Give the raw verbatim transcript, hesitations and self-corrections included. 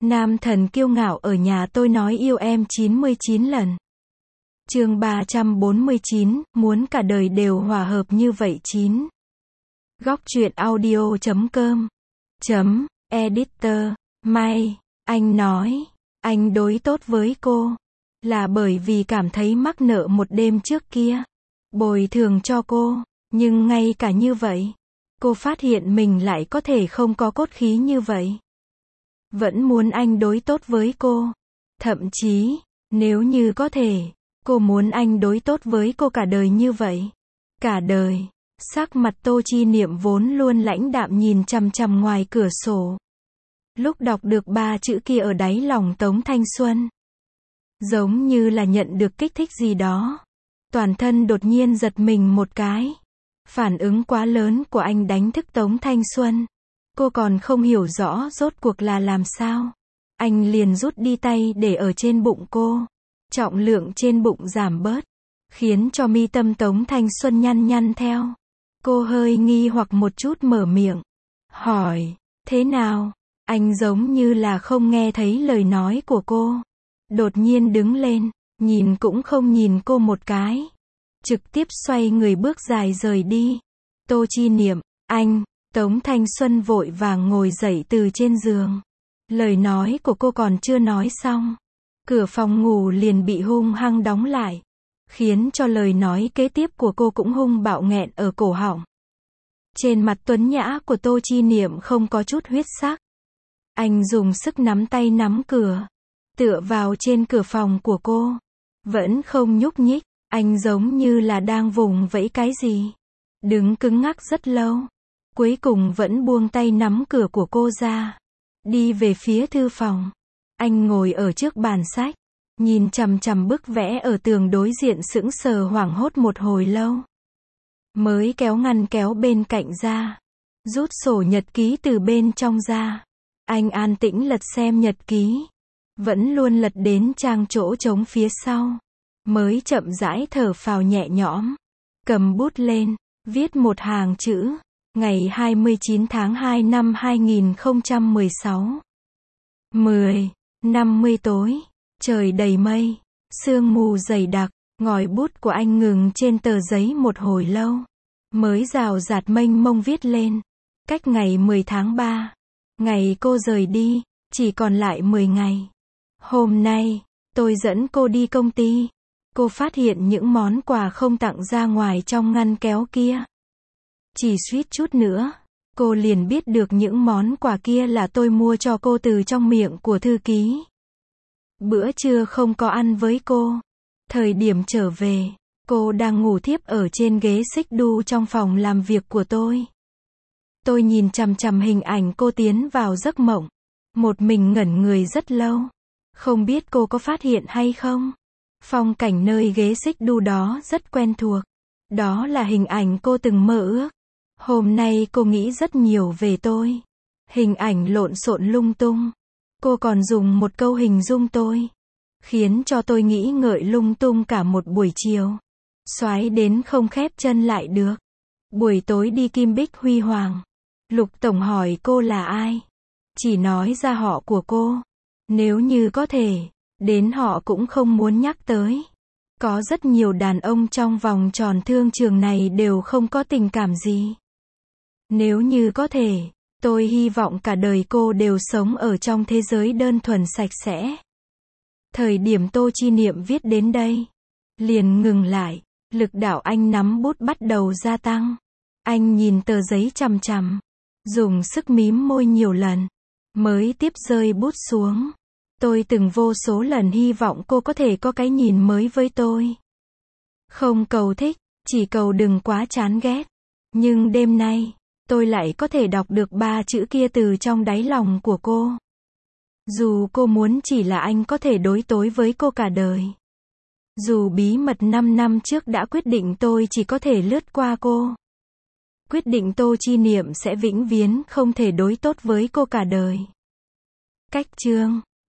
Nam thần kiêu ngạo ở nhà tôi nói yêu em chín mươi chín lần. Chương ba trăm bốn mươi chín, muốn cả đời đều hòa hợp như vậy chín. Góc truyện audio chấm com chấm editor. May, anh nói, anh đối tốt với cô là bởi vì cảm thấy mắc nợ một đêm trước kia, bồi thường cho cô, nhưng ngay cả như vậy, cô phát hiện mình lại có thể không có cốt khí như vậy. Vẫn muốn anh đối tốt với cô. Thậm chí, nếu như có thể, cô muốn anh đối tốt với cô cả đời như vậy. Cả đời. Sắc mặt Tô Chi Niệm vốn luôn lãnh đạm nhìn chằm chằm ngoài cửa sổ. Lúc đọc được ba chữ kia ở đáy lòng Tống Thanh Xuân, giống như là nhận được kích thích gì đó. Toàn thân đột nhiên giật mình một cái. Phản ứng quá lớn của anh đánh thức Tống Thanh Xuân. Cô còn không hiểu rõ rốt cuộc là làm sao. Anh liền rút đi tay để ở trên bụng cô. Trọng lượng trên bụng giảm bớt, khiến cho mi tâm Tống Thanh Xuân nhăn nhăn theo. Cô hơi nghi hoặc một chút mở miệng. Hỏi, thế nào? Anh giống như là không nghe thấy lời nói của cô. Đột nhiên đứng lên, nhìn cũng không nhìn cô một cái. Trực tiếp xoay người bước dài rời đi. Tô Chi Niệm, anh, Tống Thanh Xuân vội vàng ngồi dậy từ trên giường. Lời nói của cô còn chưa nói xong. Cửa phòng ngủ liền bị hung hăng đóng lại. Khiến cho lời nói kế tiếp của cô cũng hung bạo nghẹn ở cổ họng. Trên mặt tuấn nhã của Tô Chi Niệm không có chút huyết sắc. Anh dùng sức nắm tay nắm cửa. Tựa vào trên cửa phòng của cô. Vẫn không nhúc nhích. Anh giống như là đang vùng vẫy cái gì. Đứng cứng ngắc rất lâu. Cuối cùng vẫn buông tay nắm cửa của cô ra. Đi về phía thư phòng. Anh ngồi ở trước bàn sách. Nhìn chằm chằm bức vẽ ở tường đối diện sững sờ hoảng hốt một hồi lâu. Mới kéo ngăn kéo bên cạnh ra. Rút sổ nhật ký từ bên trong ra. Anh an tĩnh lật xem nhật ký. Vẫn luôn lật đến trang chỗ trống phía sau. Mới chậm rãi thở phào nhẹ nhõm. Cầm bút lên, viết một hàng chữ. Ngày hai mươi chín tháng hai năm hai nghìn không trăm mười sáu. mười, năm mươi tối. Trời đầy mây. Sương mù dày đặc. Ngòi bút của anh ngừng trên tờ giấy một hồi lâu. Mới rào rạt mênh mông viết lên. Cách ngày mười tháng ba. Ngày cô rời đi. Chỉ còn lại mười ngày. Hôm nay, tôi dẫn cô đi công ty. Cô phát hiện những món quà không tặng ra ngoài trong ngăn kéo kia. Chỉ suýt chút nữa, cô liền biết được những món quà kia là tôi mua cho cô từ trong miệng của thư ký. Bữa trưa không có ăn với cô. Thời điểm trở về, cô đang ngủ thiếp ở trên ghế xích đu trong phòng làm việc của tôi. Tôi nhìn chằm chằm hình ảnh cô tiến vào giấc mộng. Một mình ngẩn người rất lâu. Không biết cô có phát hiện hay không? Phong cảnh nơi ghế xích đu đó rất quen thuộc. Đó là hình ảnh cô từng mơ ước. Hôm nay cô nghĩ rất nhiều về tôi. Hình ảnh lộn xộn lung tung. Cô còn dùng một câu hình dung tôi. Khiến cho tôi nghĩ ngợi lung tung cả một buổi chiều. Xoái đến không khép chân lại được. Buổi tối đi Kim Bích Huy Hoàng. Lục Tổng hỏi cô là ai. Chỉ nói ra họ của cô. Nếu như có thể, đến họ cũng không muốn nhắc tới. Có rất nhiều đàn ông trong vòng tròn thương trường này đều không có tình cảm gì. Nếu như có thể, tôi hy vọng cả đời cô đều sống ở trong thế giới đơn thuần sạch sẽ. Thời điểm Tô Chi Niệm viết đến đây, liền ngừng lại, lực đạo anh nắm bút bắt đầu gia tăng. Anh nhìn tờ giấy chằm chằm, dùng sức mím môi nhiều lần, mới tiếp rơi bút xuống. Tôi từng vô số lần hy vọng cô có thể có cái nhìn mới với tôi. Không cầu thích, chỉ cầu đừng quá chán ghét. Nhưng đêm nay, tôi lại có thể đọc được ba chữ kia từ trong đáy lòng của cô. Dù cô muốn chỉ là anh có thể đối tối với cô cả đời. Dù bí mật năm năm trước đã quyết định tôi chỉ có thể lướt qua cô. Quyết định Tô Chi Niệm sẽ vĩnh viễn không thể đối tốt với cô cả đời. Cách chương